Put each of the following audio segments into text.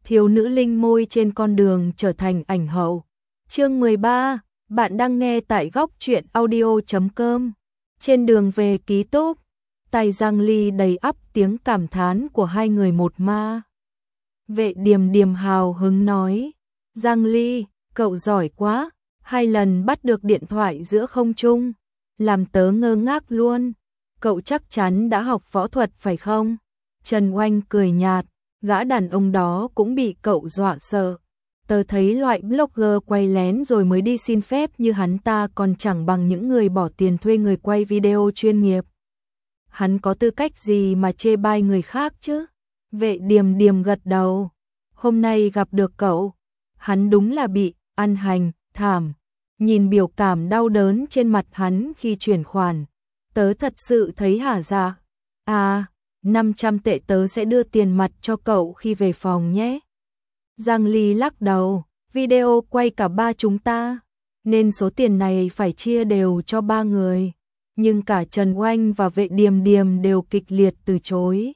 thiếu nữ linh môi trên con đường trở thành ảnh hậu. Chương 13, bạn đang nghe tại góc truyện audio.com. Trên đường về ký túc, tay Giang Ly đầy ắp tiếng cảm thán của hai người một ma. Vệ Điềm Điềm hào hứng nói, Giang Ly, cậu giỏi quá, 2 lần bắt được điện thoại giữa không trung, làm tớ ngơ ngác luôn, cậu chắc chắn đã học võ thuật phải không? Trần Oanh cười nhạt, gã đàn ông đó cũng bị cậu dọa sợ. Tớ thấy loại blogger quay lén rồi mới đi xin phép như hắn ta còn chẳng bằng những người bỏ tiền thuê người quay video chuyên nghiệp. Hắn có tư cách gì mà chê bai người khác chứ? Vệ Điềm Điềm gật đầu. Hôm nay gặp được cậu, hắn đúng là bị ăn hành, thảm. Nhìn biểu cảm đau đớn trên mặt hắn khi chuyển khoản, tớ thật sự thấy hả dạ. 500 tệ tớ sẽ đưa tiền mặt cho cậu khi về phòng nhé. Giang Ly lắc đầu, video quay cả 3 chúng ta, nên số tiền này phải chia đều cho 3 người. Nhưng cả Trần Oanh và Vệ Điềm Điềm đều kịch liệt từ chối.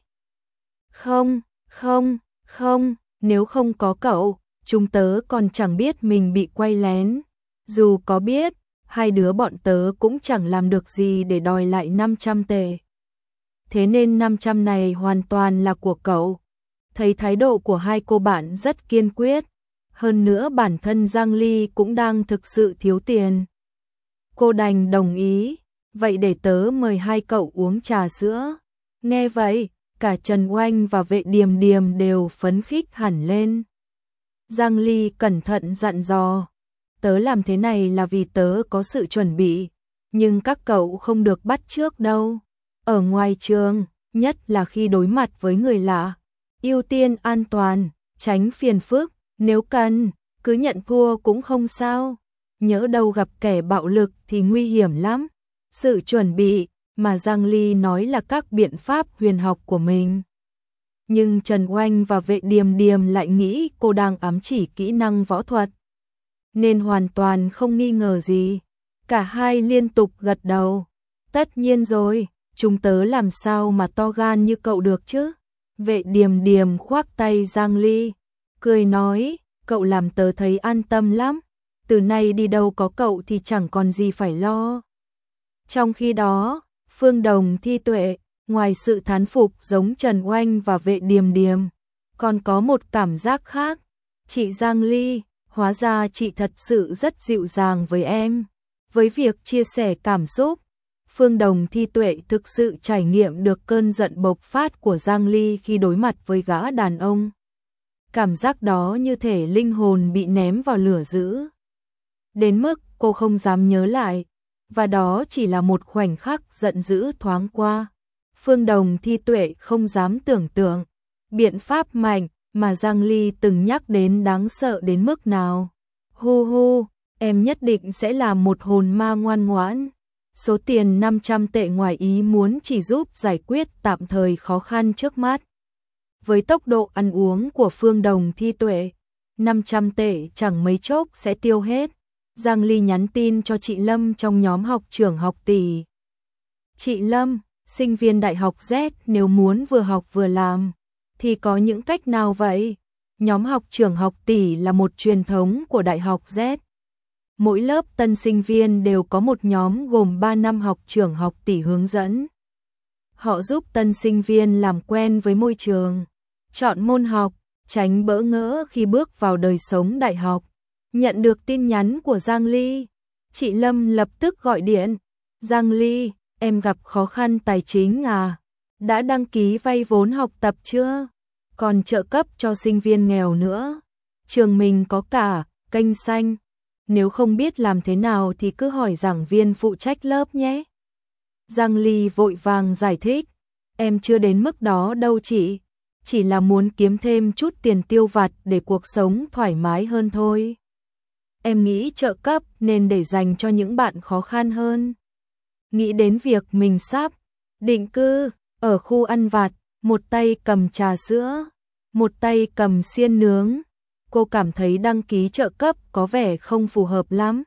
Không, nếu không có cậu, chúng tớ còn chẳng biết mình bị quay lén. Dù có biết, hai đứa bọn tớ cũng chẳng làm được gì để đòi lại 500 tệ. Thế nên 500 này hoàn toàn là của cậu. Thấy thái độ của hai cô bạn rất kiên quyết. Hơn nữa bản thân Giang Ly cũng đang thực sự thiếu tiền. Cô đành đồng ý. Vậy để tớ mời hai cậu uống trà sữa. Nghe vậy, cả Trần Oanh và Vệ Điềm Điềm đều phấn khích hẳn lên. Giang Ly cẩn thận dặn dò. Tớ làm thế này là vì tớ có sự chuẩn bị. Nhưng các cậu không được bắt chước đâu. Ở ngoài trường, nhất là khi đối mặt với người lạ, ưu tiên an toàn, tránh phiền phức, nếu cần, cứ nhận thua cũng không sao. Nhỡ đâu gặp kẻ bạo lực thì nguy hiểm lắm. Sự chuẩn bị mà Giang Ly nói là các biện pháp huyền học của mình. Nhưng Trần Oanh và Vệ Điềm Điềm lại nghĩ cô đang ám chỉ kỹ năng võ thuật, nên hoàn toàn không nghi ngờ gì. Cả hai liên tục gật đầu. Tất nhiên rồi, chúng tớ làm sao mà to gan như cậu được chứ? Vệ Điềm Điềm khoác tay Giang Ly, cười nói, cậu làm tớ thấy an tâm lắm. Từ nay đi đâu có cậu thì chẳng còn gì phải lo. Trong khi đó, Phương Đồng, Thi Tuệ, ngoài sự thán phục giống Trần Oanh và Vệ Điềm Điềm, còn có một cảm giác khác. Chị Giang Ly, hóa ra chị thật sự rất dịu dàng với em. Với việc chia sẻ cảm xúc, Phương Đồng, Thi Tuệ thực sự trải nghiệm được cơn giận bộc phát của Giang Ly khi đối mặt với gã đàn ông. Cảm giác đó như thể linh hồn bị ném vào lửa dữ. Đến mức cô không dám nhớ lại, và đó chỉ là một khoảnh khắc giận dữ thoáng qua. Phương Đồng, Thi Tuệ không dám tưởng tượng biện pháp mạnh mà Giang Ly từng nhắc đến đáng sợ đến mức nào. Hu, em nhất định sẽ là một hồn ma ngoan ngoãn. Số tiền 500 tệ ngoài ý muốn chỉ giúp giải quyết tạm thời khó khăn trước mắt. Với tốc độ ăn uống của Phương Đồng, Thi Tuệ, 500 tệ chẳng mấy chốc sẽ tiêu hết. Giang Ly nhắn tin cho chị Lâm trong nhóm học trưởng học tỷ. Chị Lâm, sinh viên đại học Z nếu muốn vừa học vừa làm, thì có những cách nào vậy? Nhóm học trưởng học tỷ là một truyền thống của đại học Z. Mỗi lớp tân sinh viên đều có một nhóm gồm 3 năm học trưởng học tỷ hướng dẫn. Họ giúp tân sinh viên làm quen với môi trường, chọn môn học, tránh bỡ ngỡ khi bước vào đời sống đại học. Nhận được tin nhắn của Giang Ly, chị Lâm lập tức gọi điện. Giang Ly, em gặp khó khăn tài chính à? Đã đăng ký vay vốn học tập chưa? Còn trợ cấp cho sinh viên nghèo nữa. Trường mình có cả kênh xanh. Nếu không biết làm thế nào thì cứ hỏi giảng viên phụ trách lớp nhé. Giang Ly vội vàng giải thích. Em chưa đến mức đó đâu chị. Chỉ là muốn kiếm thêm chút tiền tiêu vặt để cuộc sống thoải mái hơn thôi. Em nghĩ trợ cấp nên để dành cho những bạn khó khăn hơn. Nghĩ đến việc mình sắp định cư ở khu ăn vặt, một tay cầm trà sữa, một tay cầm xiên nướng. Cô cảm thấy đăng ký trợ cấp có vẻ không phù hợp lắm.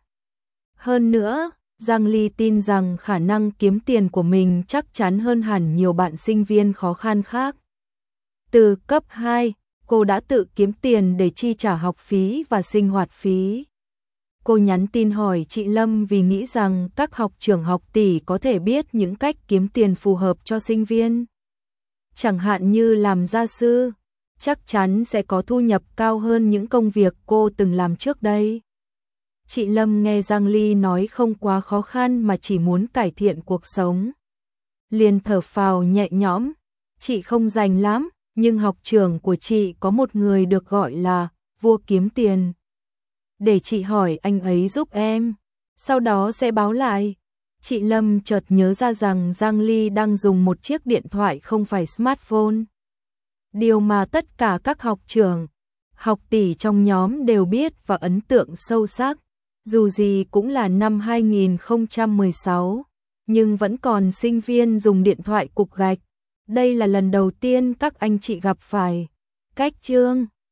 Hơn nữa, Giang Ly tin rằng khả năng kiếm tiền của mình chắc chắn hơn hẳn nhiều bạn sinh viên khó khăn khác. Từ cấp 2, cô đã tự kiếm tiền để chi trả học phí và sinh hoạt phí. Cô nhắn tin hỏi chị Lâm vì nghĩ rằng các học trưởng học tỷ có thể biết những cách kiếm tiền phù hợp cho sinh viên. Chẳng hạn như làm gia sư, chắc chắn sẽ có thu nhập cao hơn những công việc cô từng làm trước đây. Chị Lâm nghe Giang Ly nói không quá khó khăn mà chỉ muốn cải thiện cuộc sống. Liền thở phào nhẹ nhõm, chị không rành lắm, nhưng học trưởng của chị có một người được gọi là vua kiếm tiền. Để chị hỏi anh ấy giúp em, sau đó sẽ báo lại. Chị Lâm chợt nhớ ra rằng Giang Ly đang dùng một chiếc điện thoại không phải smartphone. Điều mà tất cả các học trưởng, học tỷ trong nhóm đều biết và ấn tượng sâu sắc. Dù gì cũng là năm 2016, nhưng vẫn còn sinh viên dùng điện thoại cục gạch. Đây là lần đầu tiên các anh chị gặp phải. Cách chương